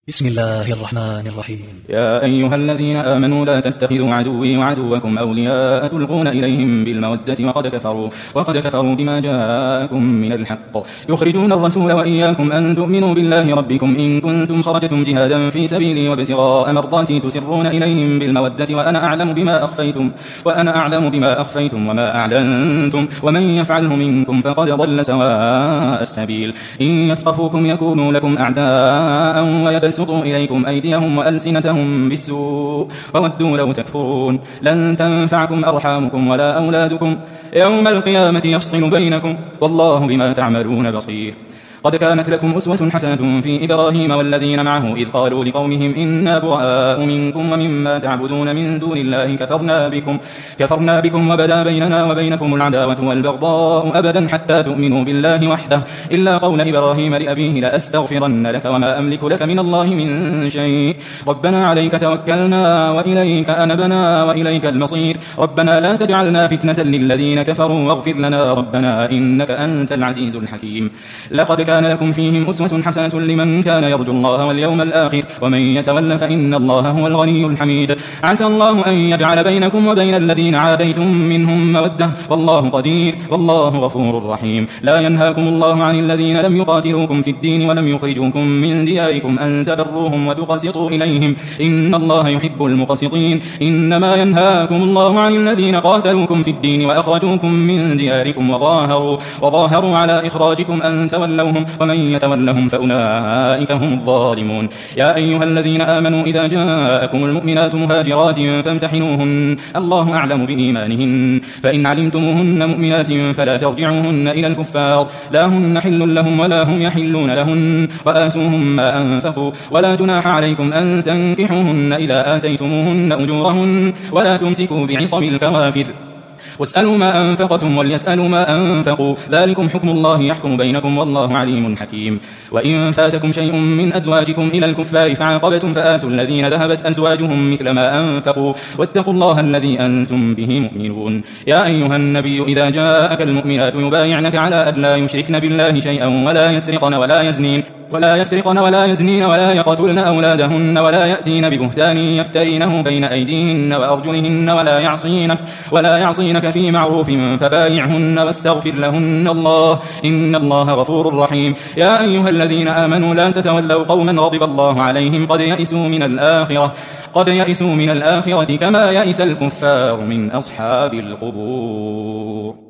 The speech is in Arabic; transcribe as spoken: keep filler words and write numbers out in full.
بسم الله الرحمن الرحيم. يا أيها الذين آمنوا لا تتخذوا عدوي وعدوكم أولياء تلقون إليهم بالمودة وقد كفروا, وقد كفروا بما جاءكم من الحق يخرجون الرسول وإياكم أن تؤمنوا بالله ربكم إن كنتم خرجتم جهادا في سبيلي وابتغاء مرضاتي تسرون إليهم بالمودة وأنا أعلم بما أخفيتم وأنا أعلم بما أخفيتم وما أعلنتم ومن يفعله منكم فقد ضل سواء السبيل. إن يثقفوكم يكونوا لكم أعداء ويبسطوا يبسطوا إليكم أيديهم وألسنتهم بالسوء وودوا لو تكفرون. لن تنفعكم أرحامكم ولا أولادكم يوم القيامة يفصل بينكم والله بما تعملون بصير. قد كانت لكم أسوة حسنة في إبراهيم والذين معه إذ قالوا لقومهم إنا براء منكم ومما تعبدون من دون الله كفرنا بكم, كفرنا بكم وبدا بيننا وبينكم العداوة والبغضاء أبدا حتى تؤمنوا بالله وحده إلا قول إبراهيم لأبيه لأستغفرن لك وما أملك لك من الله من شيء ربنا عليك توكلنا وإليك أنبنا وإليك المصير ربنا لا تجعلنا فتنة للذين كفروا واغفر لنا ربنا إنك أنت العزيز الحكيم. لقد كان لكم فيهم أسوة حسنة لمن كان يرجو الله واليوم الآخر ومن يتول فإن الله هو الغني الحميد. عسى الله أن يجعل بينكم وبين الذين عاديتم منهم مودة والله قدير والله غفور رحيم. لا ينهاكم الله عن الذين لم يقاتلوكم في الدين ولم يخرجوكم من دياركم أن تبروهم وتقسطوا إليهم إن الله يحب المقسطين. إنما ينهاكم الله عن الذين قاتلوكم في الدين وأخرجوكم من دياركم وظاهروا, وظاهروا على إخراجكم أن تولوهم ومن يتولهم فأولئك هم الظالمون. يا أيها الذين آمنوا إذا جاءكم المؤمنات مهاجرات فامتحنوهن الله أعلم بإيمانهن فإن علمتموهن مؤمنات فلا ترجعوهن إلى الكفار لا هن حل لهم ولا هم يحلون لهن وآتوهم ما أنفقوا ولا جناح عليكم أن تنكحوهن إذا آتيتموهن أجورهن ولا تمسكوا بعصم الكوافر واسألوا ما أنفقتم وليسألوا ما أنفقوا ذلكم حكم الله يحكم بينكم والله عليم حكيم. وإن فاتكم شيء من أزواجكم إلى الكفار فعاقبتم فآتوا الذين ذهبت أزواجهم مثل ما أنفقوا واتقوا الله الذي أنتم به مؤمنون. يا أيها النبي إذا جاءك المؤمنات يبايعنك على أن لا يشركن بالله شيئا ولا يسرقن ولا يزنين ولا يسرقن ولا يزنين ولا يقتلن أولادهن ولا يأتين ببهتان يفترينه بين أيديهن وأرجلهن ولا يعصينك, ولا يعصينك في معروف فبايعهن واستغفر لهن الله إن الله غفور رحيم. يا أيها الذين آمنوا لا تتولوا قوما غضب الله عليهم قد يئسوا من الآخرة قد يئسوا من الآخرة كما يئس الكفار من أصحاب القبور.